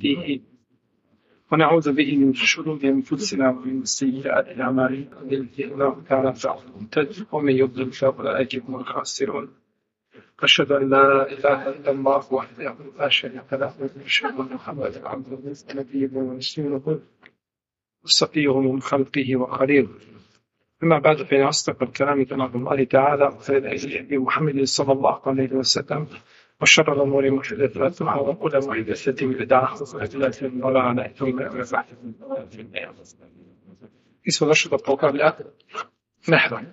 وبرحمته ونعوذ به من شرور أنفسنا ومن سيئات أعمالنا من يهده الله تعالى فهو المهتد ومن يضلل فأولئك هم الخاسرون أشهد أن لا إله إلا الله وحده لا شريك له وأشهد أن محمدا عبده ونبيه ورسوله وصفيه من خلقه وخليله أما بعد فإن أصدق الكلام كلام الله تعالى وخير الهدي محمد صلى الله عليه وسلم وشر الأمور محدثاتها وكل محدثة بدعة وكل بدعة ضلالة ثم أما بعد. اسم الأشهر الطوكان نحن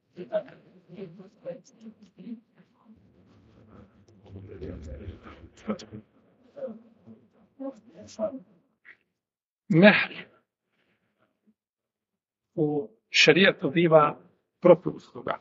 mehr u šerijatu biva protuusluga.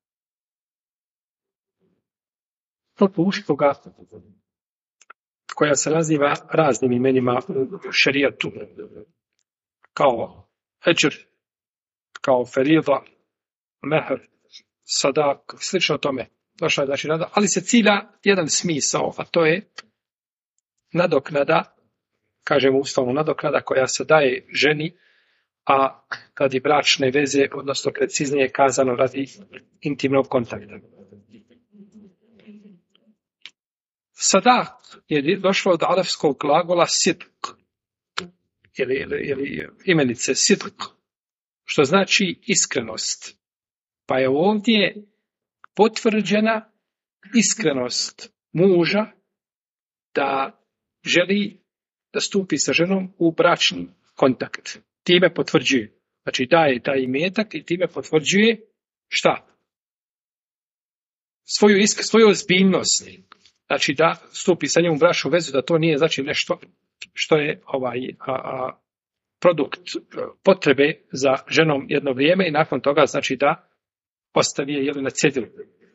Protuusluga koja se naziva raznim imenima u šerijatu, kao eđr, kao ferida, mehr, sadak, slično tome. Došla je znači nada, ali se cilja jedan smisao, a to je nadoknada, kažemo uslovno nadoknada koja se daje ženi, a radi bračne veze, odnosno preciznije kazano radi intimnog kontakta. Sadak je došlo od arapskog glagola sidq, ili imenice sidq, što znači iskrenost. Pa je ovdje potvrđena iskrenost muža da želi da stupi sa ženom u bračni kontakt. Time potvrđuje. Znači daje taj imetak i time potvrđuje šta? Svoju ozbiljnost. Znači da stupi sa njom u bračnu vezu, da to nije znači nešto što je produkt potrebe za ženom jedno vrijeme i nakon toga znači da ostavi je na cjedilu.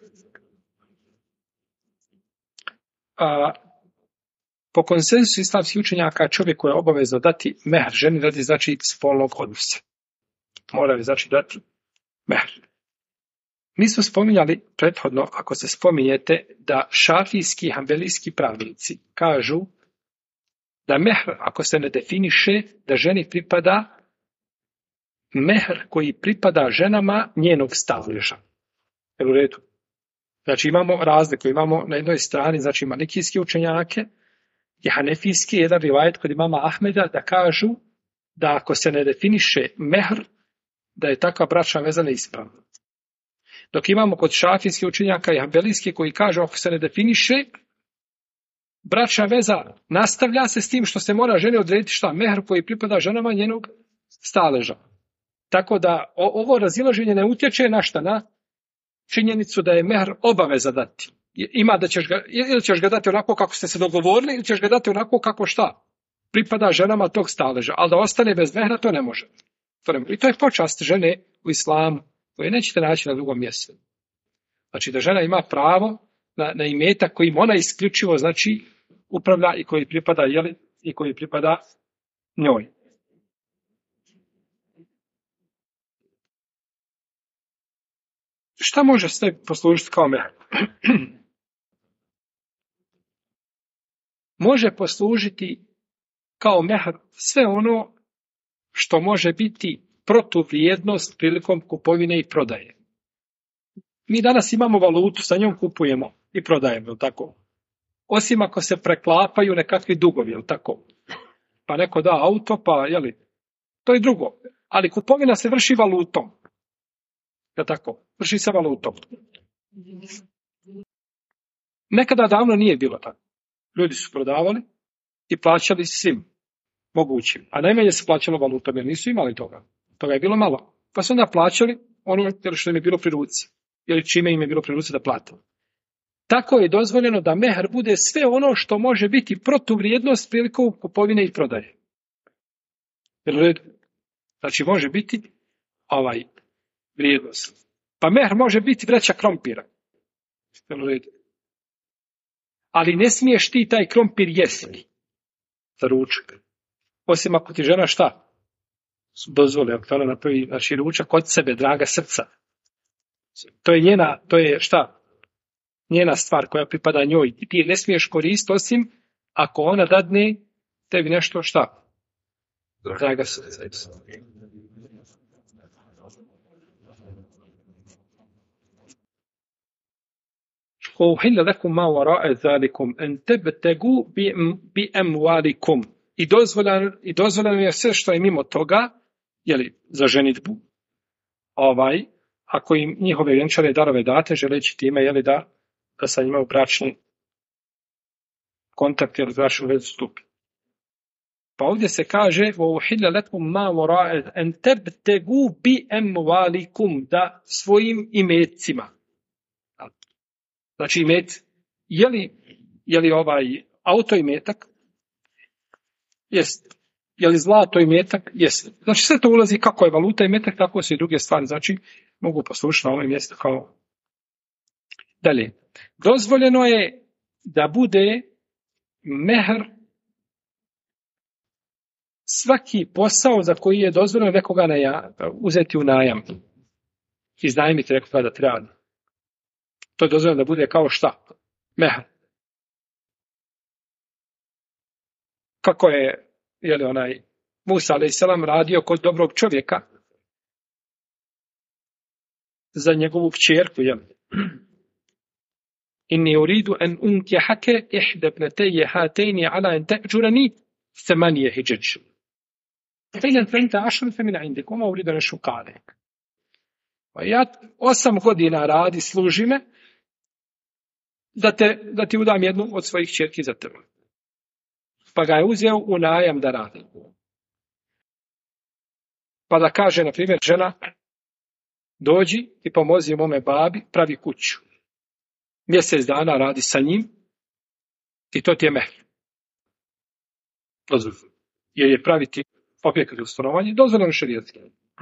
Po konsenzusu islamskih učenjaka čovjeku je obavezno dati mehr ženi radi znači spolnog odnosa. Mora je znači dati mehr. Mi smo spominjali prethodno, ako se spominjete, da šafijski i hanbelijski pravnici kažu da mehr, ako se ne definiše, da ženi pripada mehr koji pripada ženama njenog staleža. Jel u redu? Znači imamo razliku, imamo na jednoj strani znači malikijski učenjake i hanefijski, jedan rivajet kod imama Ahmeda da kažu da ako se ne definiše mehr, da je takva bračna veza neispravna. Dok imamo kod šafijskih učenjaka i hanbelijski koji kažu ako se ne definiše, bračna veza nastavlja se s tim što se mora ženi odrediti šta? Mehr koji pripada ženama njenog staleža. Tako da ovo razilaženje ne utječe na šta? Na činjenicu da je mehr obaveza dati. Ima da ćeš ga, ili ćeš ga dati onako kako ste se dogovorili, ili ćeš ga dati onako kako šta? Pripada ženama tog staleža. Ali da ostane bez mehra, to ne može. I to je počast žene u islamu, koje nećete naći na drugom mjestu. Znači da žena ima pravo na imetak kojim ona isključivo znači upravlja i koji pripada i koji pripada njoj. Šta može sve poslužiti kao mehr? Može poslužiti kao mehr sve ono što može biti protuvrijednost prilikom kupovine i prodaje. Mi danas imamo valutu, sa njom kupujemo i prodajemo, jel tako? Osim ako se preklapaju nekakvi dugovi, jel tako? Pa neko da auto, pa jeli, to je drugo. Ali kupovina se vrši valutom. Jel tako? Vrši se valutom. Nekada davno nije bilo tako. Ljudi su prodavali i plaćali svim mogućim. A najmanje se plaćalo valutom jer nisu imali toga. Toga je bilo malo. Pa su onda plaćali ono što im je bilo pri ruci. Ili čime im je bilo pri ruci da plate. Tako je dozvoljeno da mehr bude sve ono što može biti protuvrijednost prilikom kupovine i prodaje. Znači može biti vrijednost. Pa mehr može biti vreća krompira. Ali ne smiješ ti taj krompir jesti za ručak. Osim ako ti žena šta? Dozvoli, ako ona napravi znači, ručak od sebe, draga srca. To je šta? Njena stvar koja pripada njoj. Ti ne smiješ koristiti osim ako ona dadne tebi nešto šta? Draga se. Uhilla lakum ma wara'a zalikum an tabtagu bi amwalikum. I dozvoljeno je sve što je mimo toga, jeli, za ženidbu, ako im njihove vjenčane darove date, želeći time, jeli, da sa njima u bračni kontakt ili bračnu vezu stupi. Pa ovdje se kaže uhilla lakum ma wara'a an tabtagu bi amwalikum, da svojim imecima. Znači imet, je li auto imetak? Jest. Je li zlato imetak? Jest. Znači sve to ulazi, kako je valuta imetak, tako su i druge stvari. Znači mogu poslušati na ovom mjestu kao dalje. Dozvoljeno je da bude mehr svaki posao za koji je dozvoljeno nekoga uzeti u najam. Iznajmiti nekoga da treba. To je dozvoljeno da bude kao šta? Mehr. Kako je Musa a.s. radio kod dobrog čovjeka za njegovu kćerku, inni uridu an unkihake ihda ibnatayya hatayn ala an ta'jurani 8 hijaj. Fa in anta 10 fa min 'indik wa ma uridu an ashqa 'alayk. Pa ja 8 godina radi, služi me, da ti udam jednu od svojih kćerki za tebe. Pa ga je uzeo u najam da radi. Pa da kaže, na primjer, žena, dođi i pomozi mome babi, pravi kuću. Mjesec dana radi sa njim i to ti je mehr. Dozvoljeno. Jer je praviti objekat u stanovanje dozvoljeno šerijatski.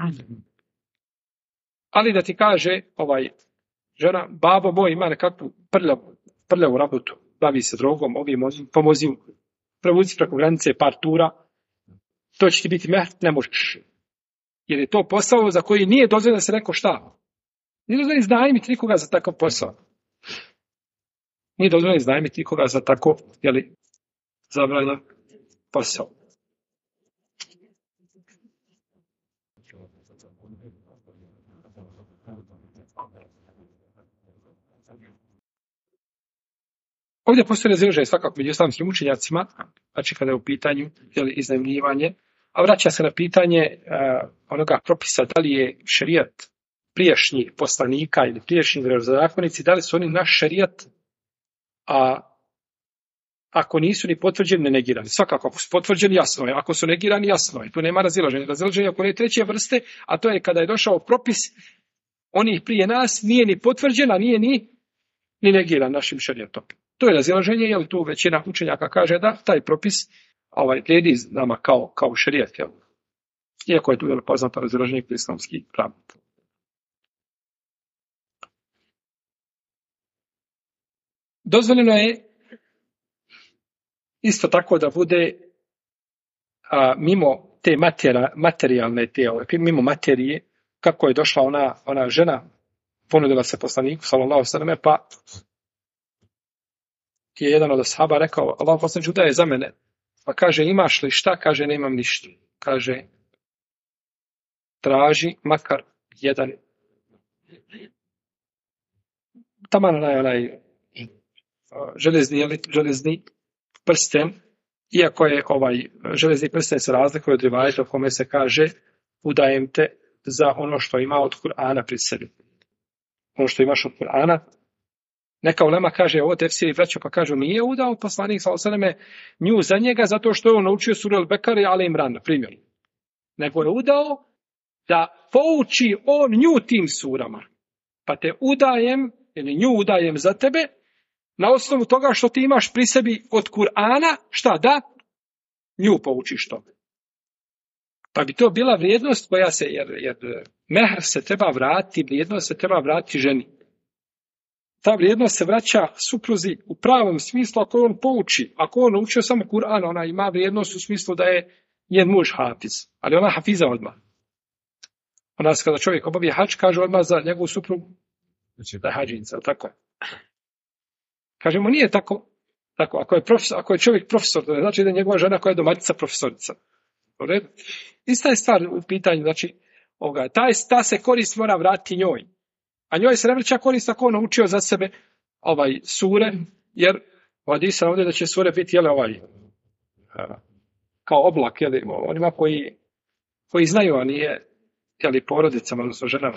Ali da ti kaže, žena, babo moj ima nekakvu prljavu rabotu, bavi se drogom, pomozi mu, prevuci preko granice par tura, to će ti biti mehr, ne možeš. Jer je to posao za koji nije dozvoljeno da se rekao šta. Nije dozvoljeno iznajmiti nikoga za takav posao. Nije dozvoljeno iznajmiti nikoga za tako, zabranjen posao. Ovdje postoji razilaženje svakako među islamskim učenjacima, znači kada je u pitanju iznajmljivanje, a vraća se na pitanje onoga propisa da li je šerijat prijašnjih poslanika ili prijašnjih vjerodostojnici, da li su oni naš šerijat, a ako nisu ni potvrđeni, ne negirani. Svakako, ako su potvrđeni, jasno je. Ako su negirani, jasno je. Tu nema razilaženja. Razilaženje ako ne treće vrste, a to je kada je došao propis onih prije nas, nije ni potvrđen, a nije ni negiran našim šerijatom. To je razilaženje, jer tu većina učenjaka kaže da taj propis vrijedi nama kao šerijat. Iako je tu poznato razilaženje kod islamskih pravnika. Dozvoljeno je isto tako da bude mimo te materijalne mimo materije, kako je došla ona žena, ponudila se poslaniku, sallallahu alejhi ve selleme, pa je jedan od ashaba rekao, Allah poslanik da je za mene. Pa kaže, imaš li šta? Kaže, nemam ništa. Kaže, traži makar jedan taman onaj železni prsten, iako je železni prsten se razlikuje od rivajeta u kome se kaže, udajem te za ono što ima od Kur'ana pri sebi. Ono što imaš od Kur'ana. Neka ulema kaže, ovo tefsiri vraća, pa kažu, nije udao poslanik s.a.v. nju za njega zato što je on naučio suru Al-Bekare, Ali Imran, na primjer. Nego je udao da pouči on nju tim surama. Pa te udajem, ili nju udajem za tebe, na osnovu toga što ti imaš pri sebi od Kur'ana, šta da? Nju poučiš tome. Pa bi to bila vrijednost koja se, jer mehr se treba vratiti, vrijednost se treba vratiti ženi. Ta vrijednost se vraća supruzi u pravom smislu ako on pouči. Ako on naučio samo Kur'an, ona ima vrijednost u smislu da je njen muž hafiz. Ali ona hafiza odmah. Ona kada čovjek obavi hadž, kaže odmah za njegovu suprugu da je hađinca, tako. Kažemo, nije tako. Tako, ako je čovjek profesor, to ne znači da je njegova žena koja je domaćica profesorica. U redu? Ista je stvar u pitanju, znači, ta se korist mora vratiti njoj. A njoj se ne vraća korist ako on naučio za sebe sure, jer u hadisu ovdje da će sure biti kao oblak, onima koji znaju, a nije porodicama, odnosno ženama.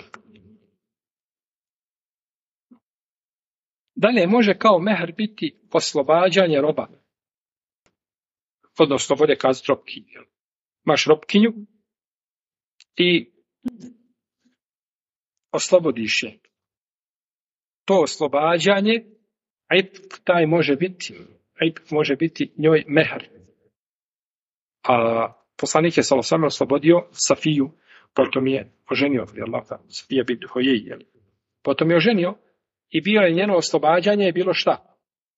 Dalje može kao mehr biti oslobađanje roba. Odnosno, bolje kazati robkinju. Imaš robkinju i oslobodiš je. To oslobađanje, taj može biti njoj mehr. A poslanik je sallallahu oslobodio Safiju, potom je oženio, Safija bint Huyej, potom je oženio i bio je njeno oslobađanje je bilo šta?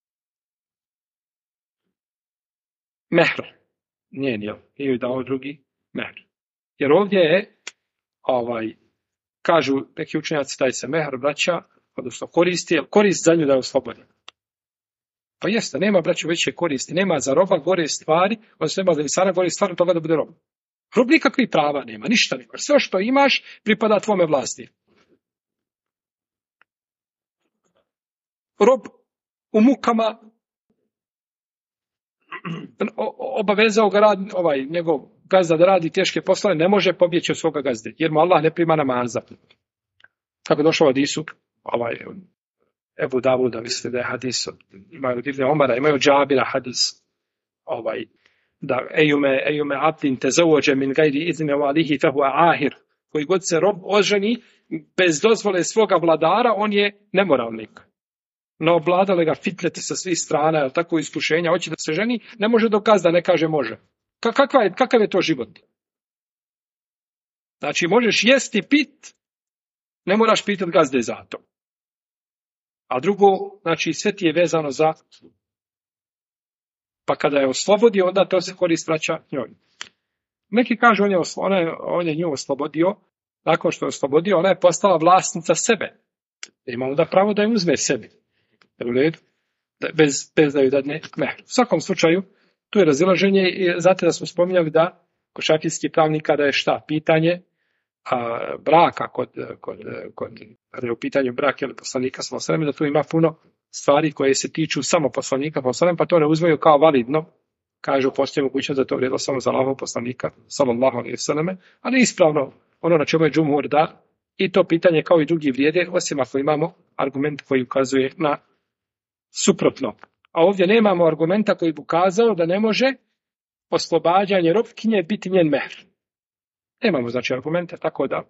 Mehr. Nije joj dao drugi mehr. Jer ovdje je, kažu neki učenjaci, taj se mehr vraća, odnosno korist za nju da je oslobođen. Pa jeste, nema, braću, veće koristi, nema za roba gore stvari, odnosno nema za insana gore stvari toga da bude rob. Rob nikakvih prava nema, ništa nema. Sve što imaš pripada tvome vlasti. Rob u mukama obavezao ga njegov gazda da radi teške poslove, ne može pobjeći od svoga gazde, jer mu Allah ne prima namaza. Kako je došlo od Isu, Ebu Davuda, mislite da je hadis, imaju Ibn Omara, imaju Džabira hadis, da ejume abdin te zauđe min gajri izne valihi fehu ahir, koji god se rob oženi bez dozvole svoga vladara, on je nemoralnik. No obladale ga fitnete sa svih strana, tako iskušenja, hoće da se ženi, ne može dokaz da ne kaže može. Kakav je to život? Znači, možeš jesti pit, ne moraš pitati gazde za to. A drugo, znači, sve ti je vezano za... Pa kada je oslobodio, onda to se korist vraća njoj. Neki kažu, on je nju oslobodio, nakon što je oslobodio, ona je postala vlasnica sebe. Ima onda pravo da je uzme sebi. U redu? Bez da ju dadne mehr. U svakom slučaju, tu je razilaženje i zato da smo spominjali da kod šafijskih pravnika da je šta? Pitanje braka kada je u pitanju brak ili poslanika sallallahu alejhi ve sellem, da tu ima puno stvari koje se tiču samo poslanika sallallahu alejhi ve sellem, pa to ne uzmaju kao validno. Kažu, postoji mogućnost da to vrijedilo samo za Allahovog poslanika sallallahu alejhi ve sellem, ali ispravno ono na čemu je džumhur da i to pitanje kao i drugi vrijede, osim ako imamo argument koji ukazuje na suprotno. A ovdje nemamo argumenta koji bi ukazao da ne može oslobađanje robkinje biti njen mehr. Nemamo znači argumente, tako da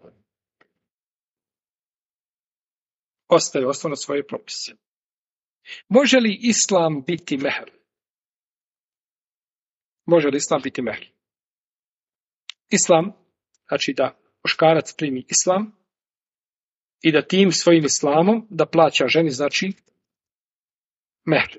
ostaje osnovno svoje propise. Može li islam biti mehr? Može li islam biti mehr? Islam, znači da muškarac primi islam i da tim svojim islamom da plaća ženi, znači mehr.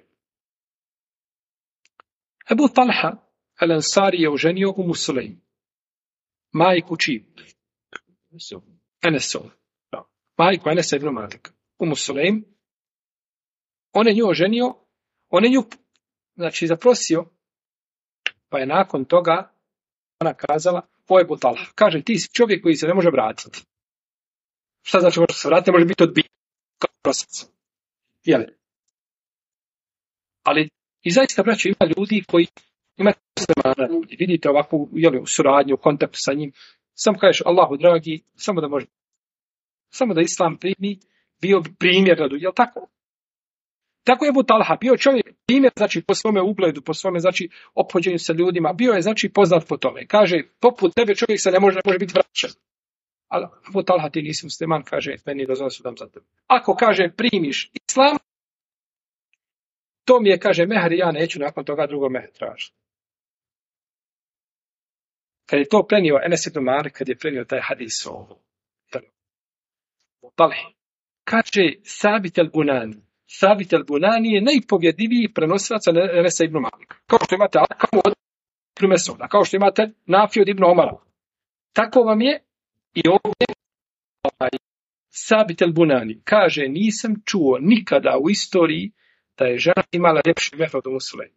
Ebu Talha el-Ansari je oženio Umu Sulejm, majku čiju? Enesov. Majku Enesa ibn Malika. Umu Sulejm. On je nju oženio, on je nju, znači, zaprosio, pa je nakon toga ona kazala, o Ebu Talha, kaže, ti si čovjek koji se ne može vratiti. Šta znači može se vratiti? Može biti odbijen kao prosac. Jel? Ali i zaista, braćo, ima ljudi koji imate muslimana, vidite ovakvu suradnju, kontakt sa njim, samo kažeš, Allahu dragi, samo da može, samo da islam primi, bio bi primjer radu, jel tako? Tako je Ebu Talha, bio čovjek primjer, znači po svome ugledu, po svome, znači, ophođenju sa ljudima, bio je, znači, poznat po tome. Kaže, poput tebe čovjek se ne može biti vraćan. Ali Ebu Talha, ti nisi musliman, kaže, meni dozvoljeno su dam za tebe. Ako, kaže, primiš islam, to mi je, kaže, mehr, ja neću nakon toga drugo mehr tražiti. Kad je to prenio Enes ibn Malik, kad je prenio taj hadis o Talhi, kaže Sabit el-Bunani je najpovjedljiviji prenosilac Enesa ibn Malika. Kao što imate Alkamu od Ibn Mesuda, kao što imate Nafiju od Ibn Omara. Tako vam je i ovdje Sabit el-Bunani kaže, nisam čuo nikada u istoriji da je žena imala ljepši mehr od Sulejma.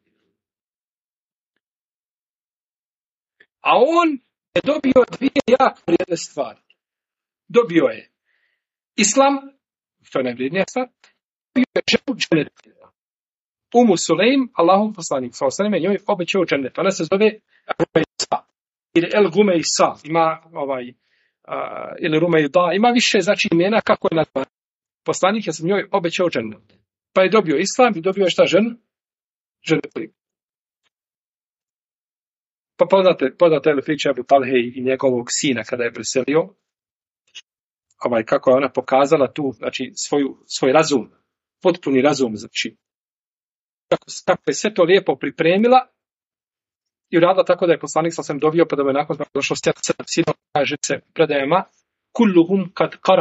A on je dobio dvije jako vrijedne stvari. Dobio je Islam, to je najvrijednija stvar, dobio je ženu dženeta. Sulejm, Allahov poslanik, sallallahu je njoj obećao dženet. Ona se zove Rumejsa, ili El Gumejsa, ima ili Rumejda, ima više znači imena kako je nazvan. Poslanik je sam njoj obećao dženet. Pa je dobio Islam i dobio je šta ženu? Dženet. Pa poznate li priča Abu Talhe i njegovog sina kada je preselio, kako je ona pokazala tu, znači, svoj razum, potpuni razum, znači, kako je sve to lijepo pripremila i uradila tako da je poslanik sam dobio, pa da mu je nakon došlo 7 sinova, kaže se predajama, kulluhum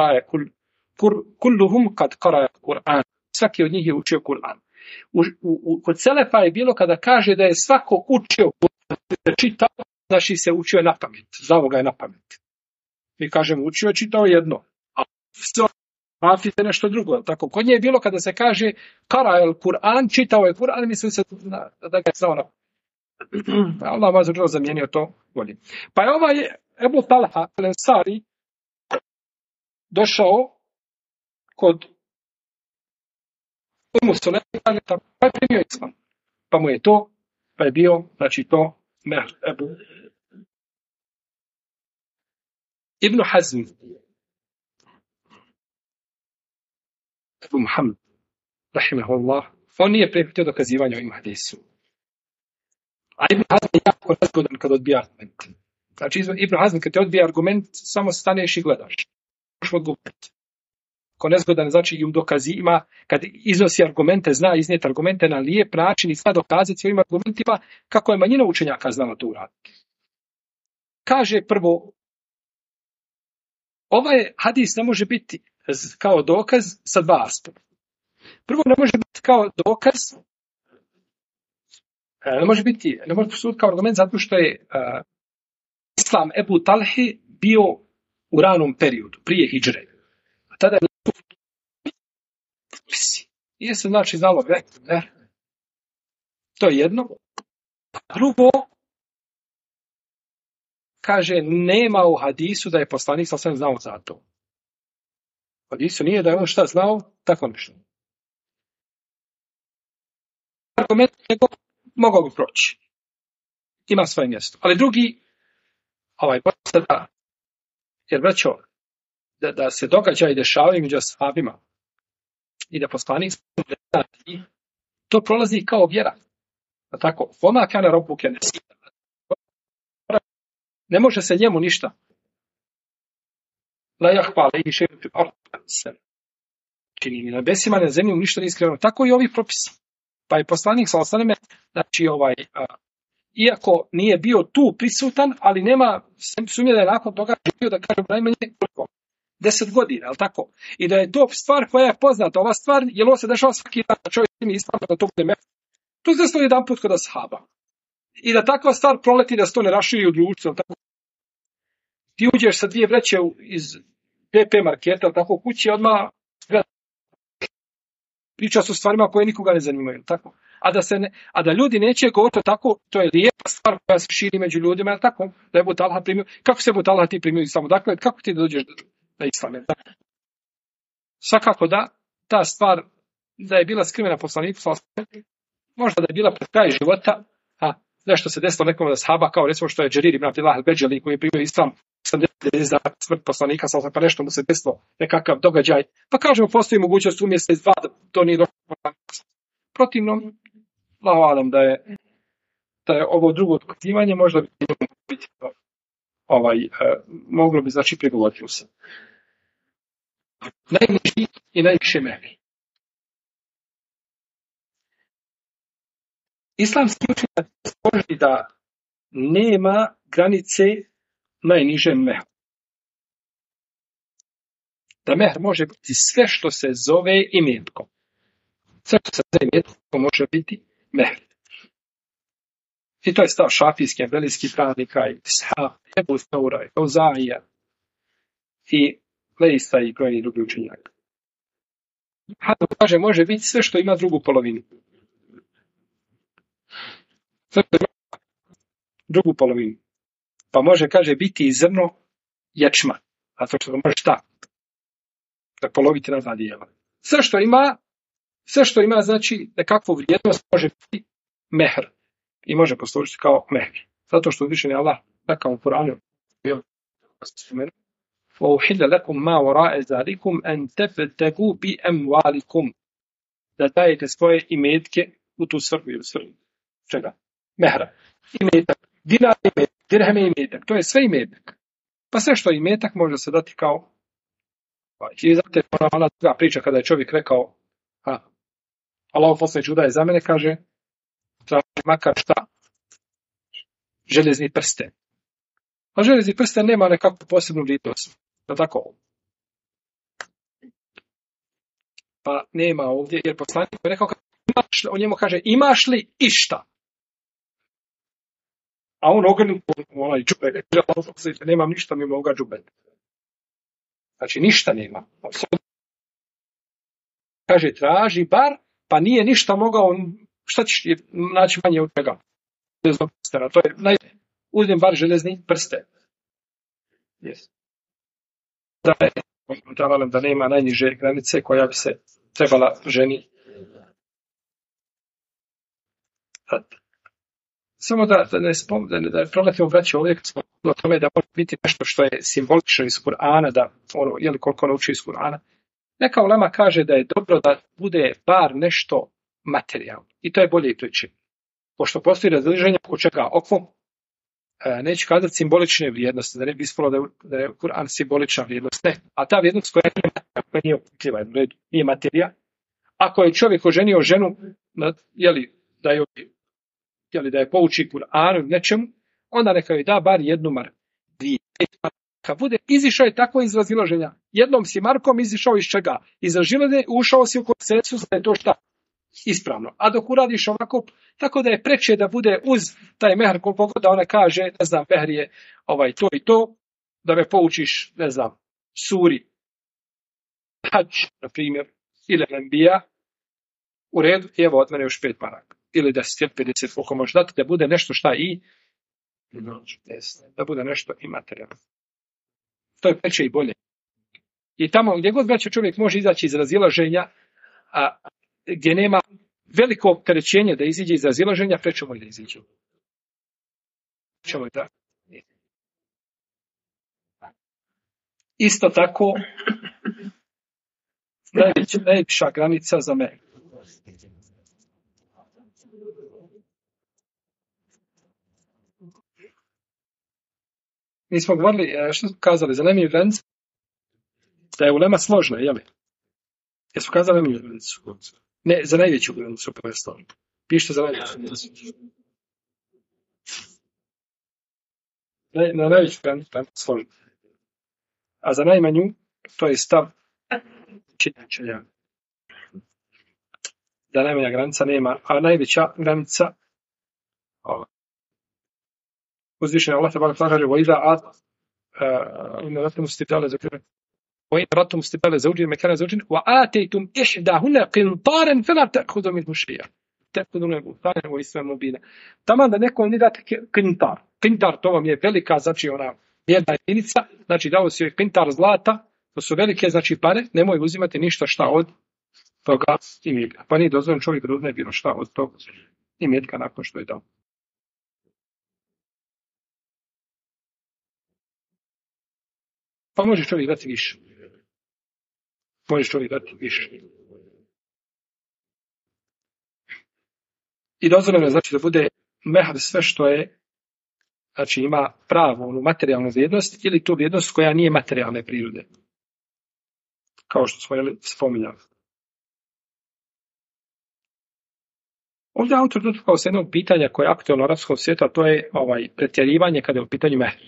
kad qara'a Kur'an. Svaki od njih je učio Kur'an. Kod Selefa je bilo kada kaže da je svako učio Kur'an, čitao, znači se učio na pamet, znao ga je na pamet. Mi kažemo učio, čitao jedno, a sve Hafite nešto drugo. Tako, kod nje je bilo kada se kaže qara el Kur'an, čitao je Kur'an, misli se da ga je znao na Allah vas zamijenio to bolje. Pa je ovaj Ebu Talha al-Ensari došao kod Sulejma i kaže tako, pa je primio Islam. Pa je bio, znači to Mehr Ibn Hazm, Ebu Muhammed, rahimahullah, on nije prihvatio dokazivanje ovim hadisu. A Ibn Hazm je jako nezgodan kad odbija argument. Znači, Ibn Hazm kad te odbija argument, samo staneš i gledaš. Možeš odgovoriti. Ko nezgodan, znači i u dokazima, kad iznosi argumente, zna iznijeti argumente na lijep način i zna dokazati svojim argumentima kako je manjina učenjaka znala to uraditi. Kaže prvo, ovaj hadis ne može biti kao dokaz sa dva aspekta. Prvo, ne može biti kao dokaz, ne može posuditi kao argument zato što je Islam Ebu Talhi bio u ranom periodu, prije hidžre. A tada je nije se znači znalo ne. To je jedno. Drugo, kaže, nema u hadisu da je poslanik sam znao za to. U hadisu nije da je on šta znao, tako nešto. Argument mogao bi proći. Ima svoje mjesto. Ali drugi, jer braćo, da se događaji dešavaju među ashabima i da poslanik to prolazi kao vjera. A tako, voma kana rabbuke nesita. Ne može se njemu ništa. La yahfa alayhi shay'un fil ardi. Čini ni na besima, na zemlji ništa nije iskreno. Tako i ovi propisi. Pa je poslanik sallallahu alejhi ve sellem, znači iako nije bio tu prisutan, ali nema sumnje da je nakon toga živio, da kažem najmanje 10 godina, je li tako? I da je to stvar koja je poznata, ova stvar, jer ovo se dešava svaki dan, da čovjek mi ispravno da to bude mehr. To se desilo jedan put kod ashaba. I da takva stvar proleti, da se to ne raširi u društvu, tako. Ti uđeš sa dvije vreće iz PP marketa, tako, kući, odmah priča su stvarima koje nikoga ne zanimaju, tako. A da ljudi neće govoriti tako, to je lijepa stvar koja se širi među ljudima, je tako? Da je Ebu Talha primio. Kako se Ebu Talha ti primio Islamu? Dakle, kako ti dođeš na Islam? Svakako da ta stvar, da je bila skrivena poslaniku, možda da je bila pred kraj života, nešto se desilo nekom od ashaba, kao recimo što je Džerir ibn Abdillah al-Beđali, koji je primio Islam 70 za smrt poslanika, pa nešto mu se desilo, nekakav događaj. Pa kažemo, postoji mogućnost u mjesec dva da to nije došlo. Protivno, Allahu alam da je ovo drugo dokazivanje možda bi moglo bi znači prigovoriti se. Najniži i najviše mehri. Islamski učenjaci složili da nema granice najnižem mehru. Da mehr može biti sve što se zove imetkom. Sve što se zove imetkom može biti mehr. I to je stav šafijskih, embelijskih pravnika i Ishaq, Ebu Thaura i Auzaija i Leisa i brojni drugi učenjaka. Kaže, može biti sve što ima drugu polovinu. Sve što ima drugu polovinu. Pa može, kaže, biti i zrno ječma. A to što može šta? Da poloviti na dva dijela. Sve što ima, znači, nekakvu vrijednost može biti mehr. I može poslužiti kao mehr. Zato što uzvišeni Allah rekao u Kur'anu وَأُحِلَّ لَكُمْ مَا وَرَاءَ ذَلِكُمْ أَنْ تَبْتَغُوا بِأَمْوَالِكُمْ da dajete svoje imetke u tu svrhu ili svrhu. Čega? Mehra. Imetak. Dinar imetak. Dirhem imetak. To je sve imetak. Pa sve što je imetak može se dati kao i znate, ona druga priča kada je čovjek rekao Allah poslanić udaje za mene, kaže traži makar šta? Željezni prsten. A željezni prsten nema nekakvu posebnu vrijednost. Da tako? Pa nema ovdje, jer poslanik je rekao, o njemu kaže, imaš li išta? A on ogrni onaj džube, nemam ništa mimo ovoga džube. Znači, ništa nema. Kaže, traži bar, pa nije ništa mogao, šta ćeš naći manje od toga? To je uzmem bar železni prsten. Yes. Da nema najniže granice koja bi se trebala ženi. Samo da proletimo braći ovdje o tome da može biti nešto što je simbolično iz Kur'ana, da koliko ono uči iz Kur'ana. Neka ulema kaže da je dobro da bude bar nešto materijalno. I to je bolje i to je čim. Pošto postoji razdruženje oko čega oko, neću kazati simbolične vrijednosti, da ne bi ispalo da je Kur'an simbolična vrijednost. Ne, a ta vrijednost koja nije opitljiva, nije materija. Ako je čovjek oženio ženu, da je pouči Kur'anu nečemu, onda neka joj da bar jednu marku. Kad bude izišao je tako iz razilaženja. Jednom si markom izišao iz čega? Iz razilaženja ušao si u konsensus da je to šta? Ispravno. A dok uradiš ovako, tako da je preče da bude uz taj mehr koliko god da ona kaže, ne znam, mehr je to i to, da me poučiš, ne znam, suri, Hadž, na primjer, ili Lembija, u redu, evo od mene još 5 maraka. Ili 10, 50, koliko možeš dati, da bude nešto šta i da bude nešto i materijalno. To je preče i bolje. I tamo gdje god braćo čovjek može izaći iz razilaženja, gdje nema veliko opterećenje da iziđe iz razilaženja, preče mu i da iziđe. Isto tako, najviša granica za me. Mi smo govorili, što smo kazali, za najmanju granicu, da je ulema složna, jel? Jesu kazali najmanju granicu? Ne, za najveću granicu prvenstveno. Pišite za najveću granicu. Na najveću granicu složna. A za najmanju, to je stav činjenja. Da najmanja granica nema, a najveća granica uzvišen Allah te barek kaže وَإِذَا أَرَدْتُمُ اسْتِبْدَالَ زَوْجٍ مَكَانَ زَوْجٍ وَآتَيْتُمْ إِحْدَاهُنَّ قِنطَارًا فَلَا تَأْخُذُوا مِنْهُ شَيْئًا تَأْخُذُونَهُ بُهْتَانًا وَإِثْمًا مُبِينًا. Taman da nekom ne date kintar. Kintar to vam je velika, znači ona jedna jedinica, znači dao si joj kintar zlata, to su velike, znači pare, nemoj uzimati ništa šta od toga imetka. Pa nije dozvoljeno čovjek da uzme bilo šta od tog imetka nakon što je dao. Pa može čovjek dati više. I dozvoljeno je znači da bude mehr sve što je, znači ima pravu, onu materijalnu vrijednost ili tu vrijednost koja nije materijalne prirode. Kao što smo spominjali. Ovdje autor dotakao se jednog pitanja koje je aktualno u arapskom svijetu, a to je pretjerivanje kada je u pitanju mehr.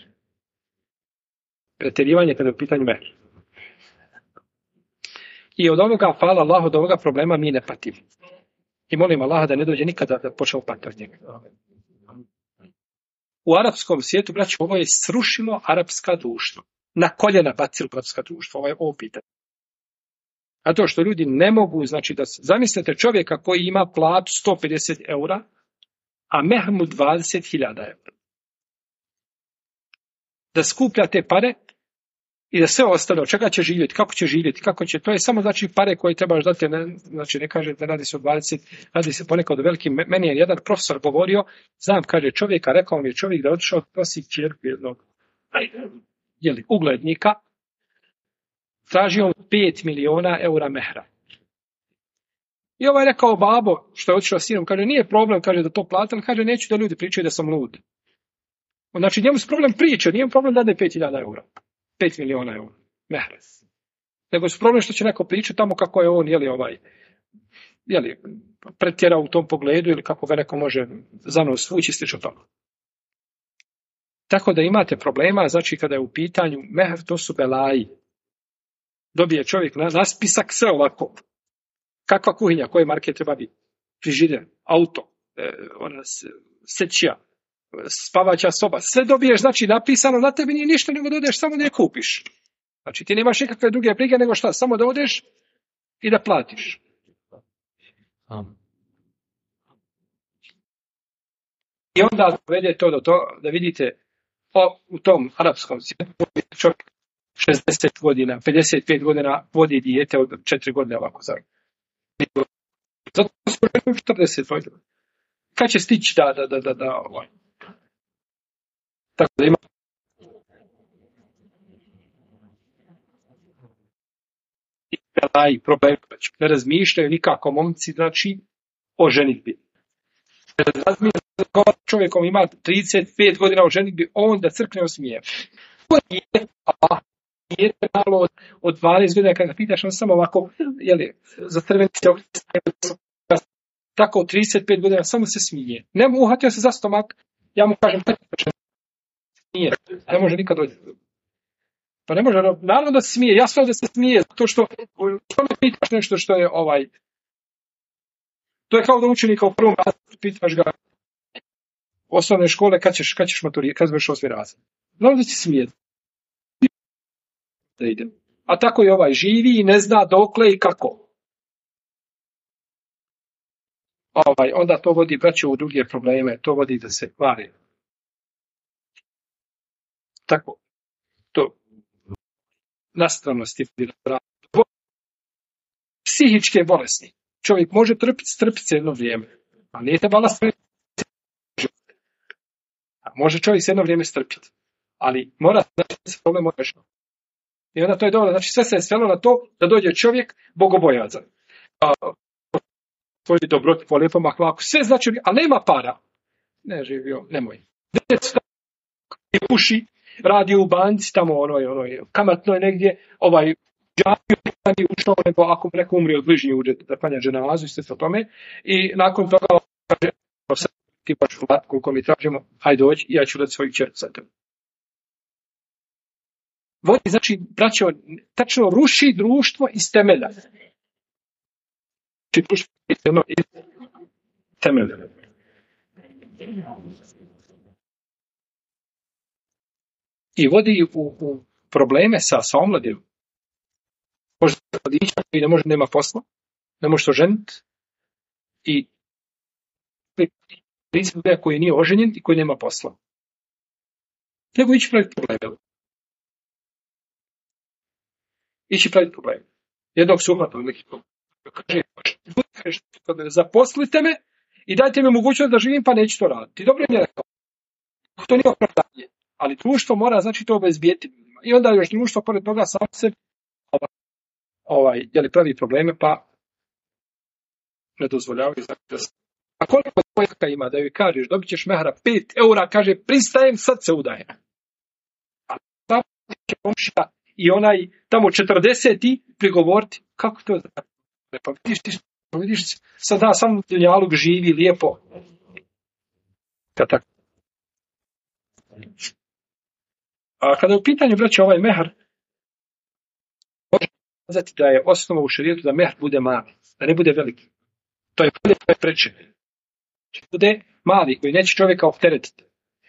I od ovoga, hvala Allahu, od ovoga problema mi ne patimo. I molim Allaha da ne dođe nikada da počnemo patiti od njega. U arapskom svijetu, braći, ovo je srušilo arapska društva. Na koljena bacilo arapska društva. Ovo pitanje. A to što ljudi ne mogu, znači da zamislite čovjeka koji ima platu 150 eura, a mehr mu 20.000 eura. Da skuplja te pare i da sve ostalo, od čega će živjeti, kako će, to je samo znači pare koje trebaš dati, znači ne kaže da radi se o 20, radi se ponekad o velikim. Meni je jedan profesor govorio, znam, kaže čovjeka, rekao mi je čovjek da je otišao prosi kćerku jednog uglednika, tražio on 5 miliona eura mehra. I ovaj rekao babo, što je otišao sinom, kaže nije problem, kaže da to plati, ali kaže neću da ljudi pričaju da sam lud. Znači njemu su problem priče, nije problem da 5.000 eura. 5 miliona eura. Mehra. Nego su problem što će neko pričati tamo kako je on, pretjerao u tom pogledu ili kako ga neko može za nos svući, slično tamo. Tako da imate problema, znači kada je u pitanju mehr, to su belaji. Dobije čovjek na spisak sve ovako. Kakva kuhinja, koje marke treba biti? Frižider, auto, sećija, spavaća soba. Sve dobiješ, znači napisano, na tebi nije ništa, nego da odeš samo da je kupiš. Znači ti nemaš nikakve druge brige nego šta, samo da odeš i da platiš. I onda dovede to do to da vidite u tom arapskom svijetu čovjek 60 godina, 55 godina vodi dijete od 4 godine ovako zajedno. Zato su 40 godina. Kad će stići da ovaj. Tako da ima. I problem. Ne razmišljaju nikako momci, znači, o ženitbi. Ne razmišljaju čovjekom ima 35 godina o ženitbi, on da crkne osmije. Je malo od 12 godina, kada pitaš, on samo ovako, za crveni se tako 35 godina, samo se smije. Ne mu uhvatio se za stomak, ja mu kažem, smije, ne može nikad doći. Pa ne može, naravno da se smije, jasno da se smije, zato što ne pitaš nešto što je to je kao da učenika u prvom razredu, pitaš ga osnovne škole, kad ćeš maturirati, kad ćeš 8. razred. Naravno da se smije. Da idem. A tako i ovaj živi i ne zna dokle i kako. Onda to vodi braću u druge probleme, to vodi da se kvari. Tako, to nastranosti, psihičke bolesti. Čovjek može strpiti se jedno vrijeme, ali nije trebala strpiti. Može čovjek se jedno vrijeme strpiti, ali mora da se problem odrešno. I onda to je dobro, znači sve se je svelo na to da dođe čovjek bogobojazan. Tvoj dobroti po lijepom ahlaku, sve znači, ali nema para. Ne živio, nemoj. Djeca puši, radi u banci, tamo kamatno je negdje, džamiju ušao, nego ako neko umri od bližnje uđe da klanja dženazu i sve o tome. I nakon toga kaže, ti baš koliko mi tražimo, hajde dođi, ja ću dati svoju čercu sa tebe. Vodi, znači, braćo, tačno ruši društvo iz temelja. Znači, društvo iz temelja. I vodi u probleme sa omladinom. Može mladića koji nema posla, ne može se oženiti i princip koji nije oženjen i koji nema posla. Nego ići praviti probleme. Jednog su uhvatili neki problem. Kaže, zaposlite me i dajte mi mogućnost da živim, pa neću to raditi. Dobro mi je rekao. To nije opravdanje. Ali društvo mora, znači, to obezbijeti. I onda još društvo, pored toga, samo se pravi probleme, pa ne dozvoljavaju. A koliko dvojaka ima da joj kažeš, dobit ćeš mehra 5 eura, kaže, pristajem, sad se udaje. A tamo će komšija i onaj tamo 40. prigovoriti, kako to znači? Pa vidiš, sada sam dunjaluk živi lijepo. Tako. A kada je u pitanju, braće, ovaj mehr, može kazati da je osnova u šerijetu da mehr bude mali, da ne bude veliki. To je preče. Da bude mali, koji neće čovjeka opteretiti.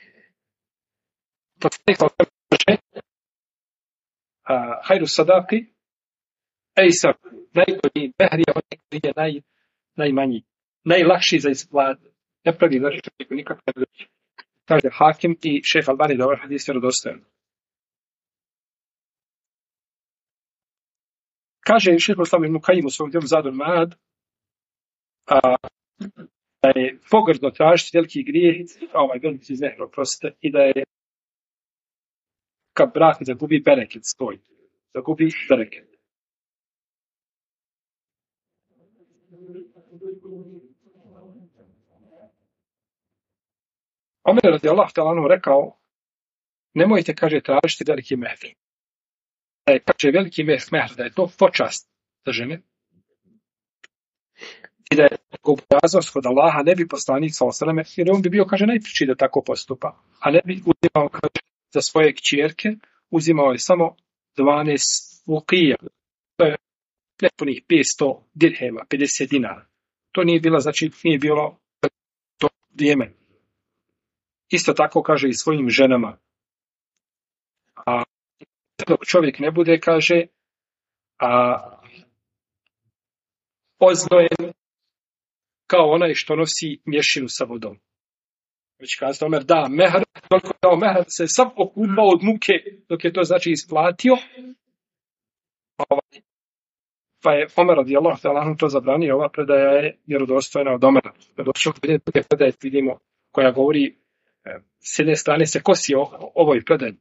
To je kao preče. Hajru sadaki, ejsar najbolji mehr je onaj koji je najmanji, najlakši za isplatiti. Ne pravi znači čovjeku nikakve greške. Kaže Hakim i šejh Albani da ovaj hadis vjerodostojan. Kaže šejh Islam ibn Kajim u svom djelu Zadul Ma'ad da je pogrdno tražiti veliki grijeh, veliki mehr, oprostite, i da je kad brak zagubi bereket svoj. Zagubi bereket. Omer radijallahu ta'ala anhu rekao, nemojte, kaže, tražiti veliki mehr. Da je, kaže, veliki mehr, da je to počast za žene. I da je bogobojaznost kod Allaha ne bi poslanik sallallahu alejhi ve sellem, jer on bi bio, kaže, najpriči da tako postupa. A ne bi uzimao, kaže, za svoje kćerke, uzimao je samo 12 ukija. To je nepunih 500 dirhema, 50 dinara. To nije bilo, znači, nije bilo to vrijeme. Isto tako kaže i svojim ženama. A dok čovjek ne bude, kaže, oznojen kao onaj što nosi mješinu sa vodom. Već kazao Omer, da, mehr, toliko dao mehr, se sam okupao od muke dok je to, znači, isplatio. Pa je Omer radijallahu ta'ala anhu to zabranio. Ova predaja je vjerodostojna od Omera. Došlo do druge predaje, vidimo, koja govori, s jedne strane se kosi ovoj predaji.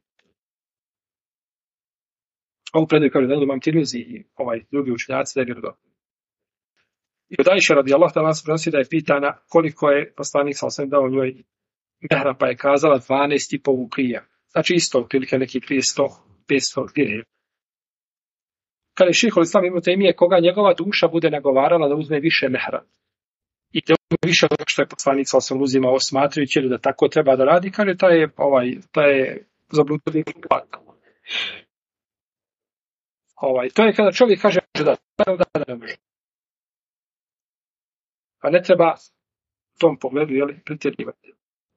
Ovu predaju kaže da imam Tirmizi i drugi učenjaci da je vjerodostojna. I od Ajše radijallahu ta'ala anha prenosi da je pitana koliko je poslanik sallallahu dao njoj mehra, pa je kazala 12,5 ukija. Znači isto, otprilike neki 500 dirhema. Kada je šejh Islam ibn Tejmije, koga njegova duša bude nagovarala da uzme više mehra i da uzme više od što je poslanik sallallahu uzimao, smatrajući da tako treba da radi, kaže taj je zabludili plak. To je kada čovjek kaže da ne može. Pa ne treba u tom pogledu pretjerivati.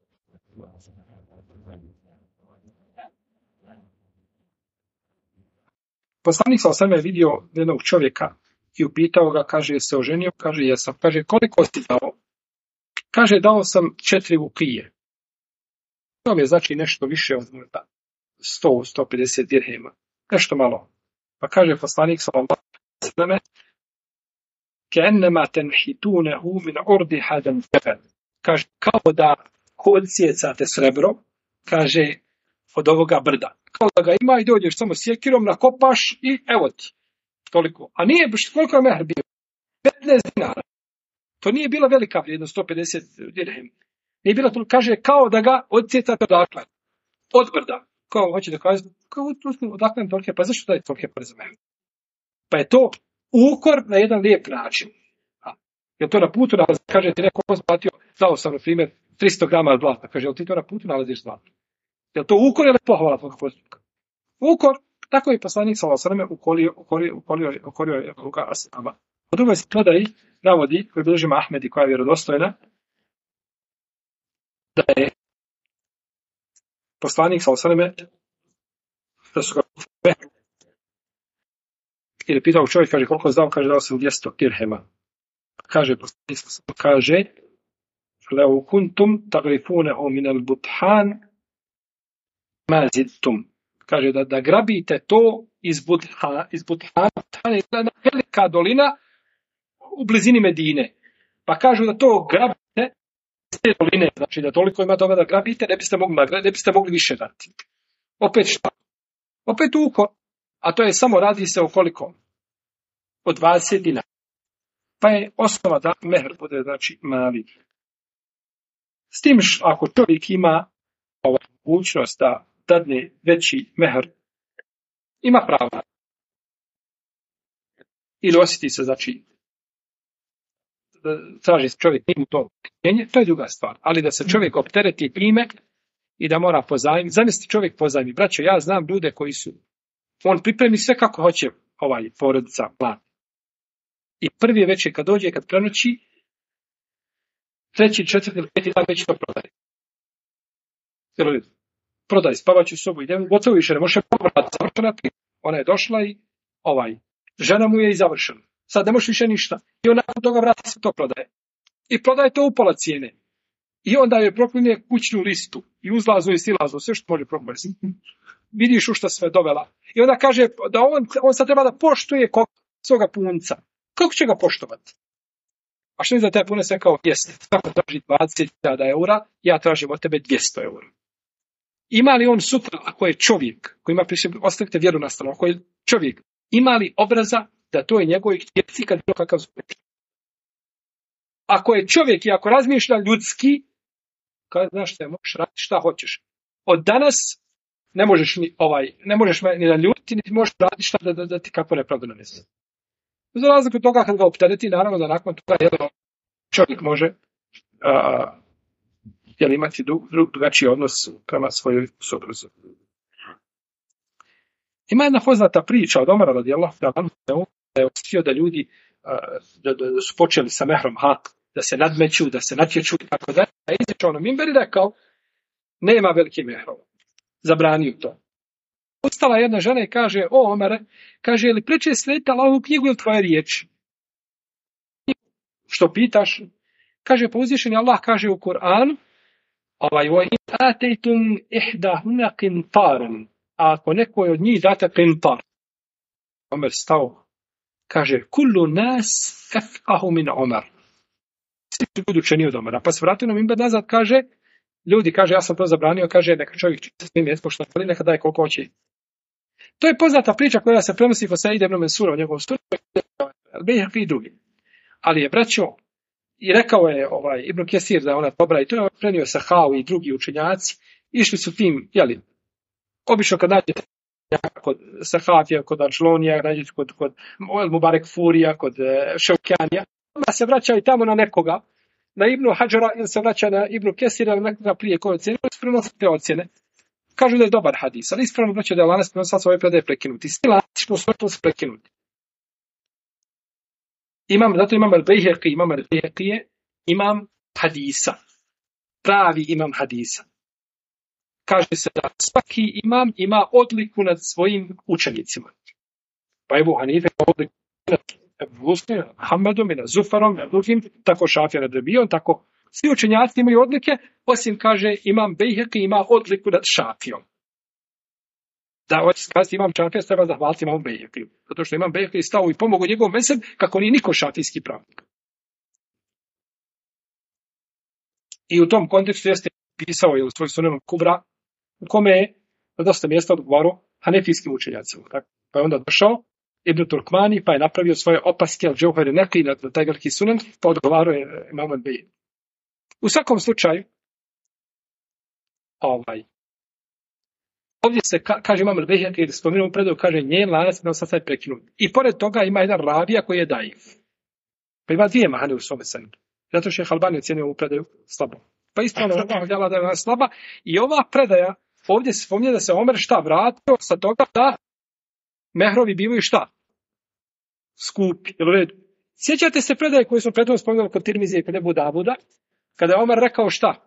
Poslanik sallallahu je vidio jednog čovjeka i upitao ga, kaže, se oženio, kaže, jesam. Kaže, koliko si dao? Kaže, dao sam 4 ukije. To mi je, znači, nešto više od 100-150 dirhema. Nešto malo. Pa kaže poslanik sallallahu alejhi ve sellem, tenhitunehu min urdi hadan jabal. Kaže, kao da odsjecate srebro, kaže, od ovoga brda. Kao da ga ima i dođeš samo sjekirom, nakopaš i evo ti. Toliko. A nije, koliko je mehr bio? 15 dinara. To nije bila velika vrijednost, 150 dirhem. Nije bila to, kaže, kao da ga odsjecate odakle. Od brda. Kao hoće da kaže, odakle nam tolike, pa zašto daje tolike pare za mehr? Pa je to ukor na jedan lijep način. Jel to na putu nalazi? Kaže ti neko platio, dao sam na primjer 300 grama zlata. Kaže, jel ti to na putu nalaziš zlata? Jel to ukor ili pohvala tvojeg postupka? Ukor, tako je poslanik sallallahu alejhi ve sellem ukorio ovoga ashaba. U drugoj se predaji navodi, koji bilježi Ahmed i koja je vjerodostojna, da je poslanik sallallahu alejhi ve sellem da su ga ili pitao čovjek, kaže, koliko zdao, kaže, dao sam 200 dirhema. Kaže, kaže, leu kuntum tagrifunehu min al buthan ma zidtum. Kaže, da grabite to iz Buthana, je jedna velika dolina u blizini Medine. Pa kažu da to grabite iz te doline, znači da toliko ima toga da grabite, ne biste mogli više dati. Opet šta? Opet uko. A to je samo, radi se o koliko? O 20 dinara. Pa je osnova da mehr bude, znači, mali. S tim ako čovjek ima mogućnost da dadne veći mehr, ima pravo. Ili osjeti se, znači, da traži čovjek njemu to opterećenje, to je druga stvar. Ali da se čovjek optereti time i da mora pozajmiti. Zamisli čovjek pozajmi. Braćo, ja znam ljude koji su, on pripremi sve kako hoće porodica plan. I prvi večer kad dođe, kad prenoći, 3., 4. ili 5. dan već to prodaje. Prodaj spavaću sobu, idem, gotovo više, ne može povrati, završena priča. Ona je došla i žena mu je i završena. Sad ne možeš više ništa. I on nakon toga vrati se to prodaje. I prodaje to u pola cijene. I onda je proklinje kućnu listu. I uzlazu i silazu. Sve što može proklinje. Vidiš u što sve dovela. I onda kaže da on sad treba da poštuje svoga punca. Kako će ga poštovati? A što je za taj punac rekao? Jeste. Tako traži 20.000 eura, ja tražim od tebe 200 eura. Ima li on sutra, ako je čovjek, koji ima prišli, ostavite vjeru na stranu, ako je čovjek, ima li obraza da to je njegovoj htjeci kad bilo kakav slučaj? Ako je čovjek i ako razmišlja ljudski, kada znaš šta možeš raditi, šta hoćeš. Od danas ne možeš me ni da ljuti, niti možeš raditi šta da ti kako nepravdu nanese. Za razliku od toga kad ga optereti, naravno da nakon toga čovjek može imati drugačiji odnos prema svojoj supruzi. Ima jedna poznata priča od Omara radijallahu ta'ala da je osjetio da ljudi da su počeli sa mehrom da se nadmeću, da se natječu i tako da je izišao na minber i rekao nema veliki mehrova. Zabranio to. Ustala jedna žena i kaže, o Omare, kaže, je li preče slijediti Allahovu knjigu ili tvoje riječi? Što pitaš? Kaže, pa uzvišeni Allah kaže u Kur'anu, وَإِنْ آتَيْتُمْ إِحْدَهُنَّ قِنْطَارًا, a ako nekoj od njih date qintar. Omer stao, kaže, kullu nas afqahu min Omar. Svi su budu učeni od Omara. Pa se vratio na minber nazad, kaže, ljudi, kaže, ja sam to zabranio, kaže, neka čovjek čita svim mjestom što ali neka daje koliko hoće. To je poznata priča koja se prenosi kod Said ibn Mansura u njegovom studiju, i drugi. Ali je braćo, i rekao je Ibn Kesir da je ona dobra, i to je prenio Sahawi i drugi učenjaci, išli su tim, obično kad nađete kod Sahafija, kod Arčlonija, nađete kod Mubarek Furija, kod Ševkjanija, onda se vraćaju tamo na nekoga, na Ibnu Hadžara, ili se vraća na Ibnu Kesira, na nekoga prije koje ocjene, ili se prenosi te ocjene. Kažu da je dobar hadis, ali ispravno vraća da je lanas prenosa svoje predaje prekinuti. Svi lanci smo smrtno se prekinuti. Zato imam al-Bejheqi, imam hadisa. Pravi imam hadisa. Kaže se da svaki imam ima odliku nad svojim učenicima. Pa Ebu Hanife ima odliku nad Ebu Husni, Hamedom i nad Zufarom, nad drugim, tako Šafija nad Rebijom, tako svi učenjaci imaju odlike, osim, kaže, imam Bejheqi ima odliku nad Šafijom. Da, hoće skazati imam Šafija, treba zahvaliti imam Bejheqi. Zato što imam Bejheqi stao i pomogao njegov mezheb, kako nije niko šafijski pravnik. I u tom kontekstu jeste pisao u svoj Sunan Kubra, u kome je na dosta mjesta odgovarao hanefijskim učenjacima. Pa je onda došao Ibn Turkmani, pa je napravio svoje opaske al Džauhar Nekli na taj veliki sunan, pa odgovarao je imam Bejheqi. U svakom slučaju, ovdje se kaže imam Bejheqi, jer spomenuo predaju, kaže njen lanac na sad prekinut. I pored toga ima jedan ravija koji je daif. Pa ima dvije mahane u svome sanidu. Zato što je Albani ocjenio ovu predaju slabo. Pa ispravno ova da je slaba. I ova predaja, ovdje se spominje da se Omer šta vratio sa toga da mehrovi bivaju šta? Skupi. Jel u redu? Sjećate se predaje koje smo prethodno spominjali kod Tirmizije i kod Ebu Davuda, kada je Omer rekao šta?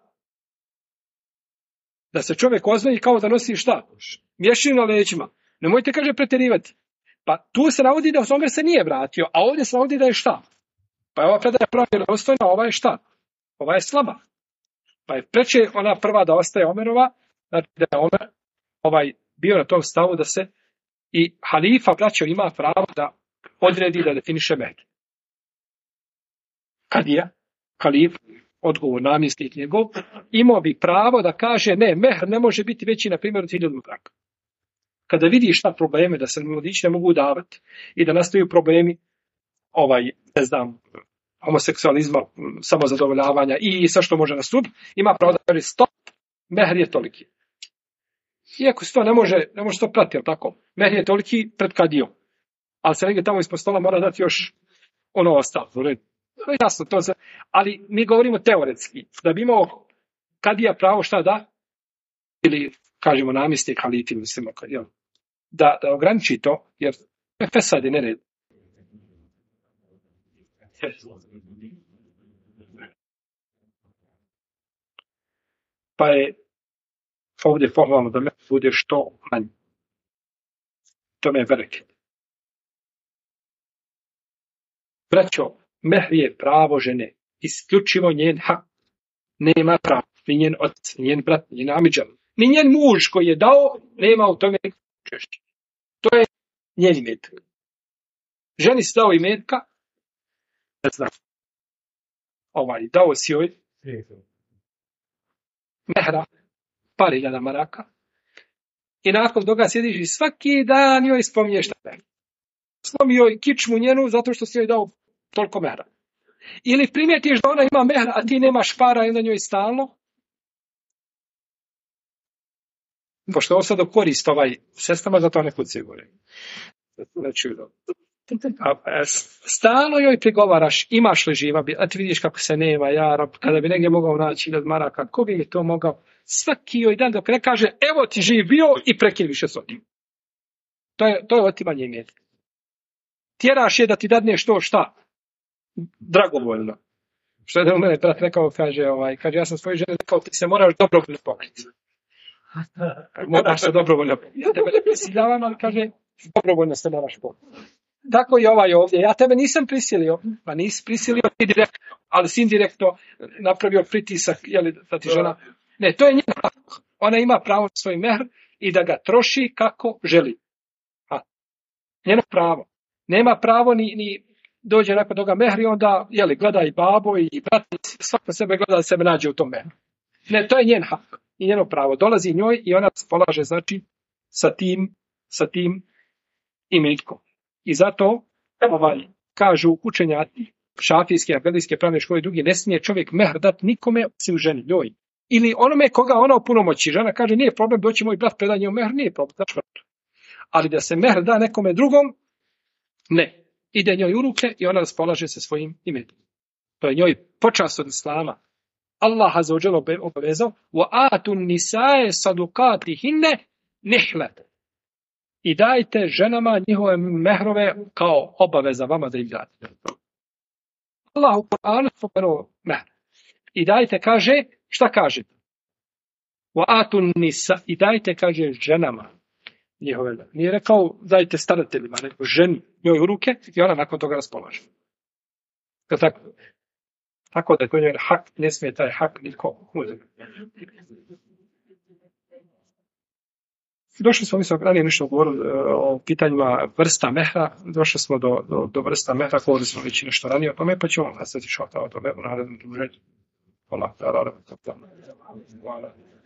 Da se čovjek oznoji kao da nosi šta? Mješinu na leđima. Nemojte, kaže, pretjerivati. Pa tu se navodi da Omer se nije vratio, a ovdje se navodi da je šta? Pa je ova predaja pravi vjerodostojna, a ova je šta? Ova je slaba. Pa je preče ona prva da ostaje Omerova, znači da je Omer bio na tom stavu da se i halifa, braćo, ima pravo da odredi, da definiše med. Kad je halif, odgovor namjesnik njegov, imao bi pravo da kaže ne, mehr ne može biti veći, na primjer, od 1000 braka. Kada vidi šta probleme, da se mladići ne mogu davati i da nastaju problemi, homoseksualizma, samozadovoljavanja i sve što može nastupiti, ima pravo da kaže stop, mehr je toliki. Iako se to ne može to pratiti, tako? Mehr je toliki pred kadijom. Ali se negdje tamo ispod stola mora dati još ono ostalo. Jasno, ali mi govorimo teoretski. Da bi imao kadija pravo šta da? Ili, kažemo, namjesnik halifi, mislimo, da ograniči to, jer fesad je nered. Pa je ovdje pohvalno da me bude što manje. To me je bereket. Braćo, mehr je pravo žene. Isključivo njen hak. Nema pravo. Ni njen otac, ni njen brat, ni njen amidža. Ni njen muž koji je dao, nema u tome učešća. To je njen imetak. Ženi si dao imetka, ne znam, dao si joj mehra, par hiljada maraka, i nakon toga sjediš i svaki dan joj spominješ šta je. Slomi joj kičmu njenu zato što si joj dao toliko mehra. Ili primijetiš da ona ima mehra, a ti nemaš para i na njoj stalno. Pošto ovo sad korist sestrama, zato ne kuci gore. Znači, stalno joj prigovaraš, imaš li živa, a ti vidiš kako se nema, ja, kada bi negdje mogao naći 1000 maraka, ko bi to mogao? Svaki joj dan dok ne kaže, evo ti živ bio i prekini više s otim. To je otimanje imetka. Tjeraš je da ti dadneš to šta? Dragovoljno. Što je da u mene brat rekao, kaže, ja sam svojoj ženi rekao, ti se moraš dobrovoljno pokriti. Moraš se dobrovoljno pokriti. Ja tebe ne prisiljavam, ali kaže, dobrovoljno se moraš pokriti. Tako i ovdje. Ja tebe nisam prisilio, pa nisi prisilio ti direktno, ali si indirektno napravio pritisak, da ti žena... Ne, to je njena pravo. Ona ima pravo na svoj mehr i da ga troši kako želi. Njeno pravo. Nema pravo ni dođe nakon toga mehr i onda, gleda i babo i brat, svako sebe gleda da sebe nađe u tom mehru. Ne, to je njen hak i njeno pravo. Dolazi njoj i ona spolaže, znači, sa tim imetkom. I zato, kažu učenjaci, šafijske, abelijske pravne škole i drugi, ne smije čovjek mehr dati nikome osim ženi, njoj. Ili onome koga ona opunomoći. Žena kaže, nije problem, doći moj brat preda njoj mehr, nije problem, znači. Ali da se mehr da nekome drugom, ne. Ide njoj u ruke i ona raspolaže se svojim imetom. To je njoj počast od islama. Allah azza wa jalla obavezao wa atun nisae sadukatihinne nihle. I dajte ženama njihove mehrove kao obaveza vama da im date. Allah u Kur'anu spomenuo mehr. I dajte, kaže, šta kaže? Wa atun nisa, i dajte, kaže, ženama njihove. Nije rekao dajte starateljima, nego ženi njoj u ruke i ona nakon toga raspolaže. Tako da je to njoj hak, ne smije taj hak niko uzeti. Došli smo, mi smo ranije nešto govorili o pitanjima vrsta mehra, došli smo do vrsta mehra, govorili smo već nešto ranije o tome, pa ćemo nastaviti što o tome u narednom druženju. Hvala.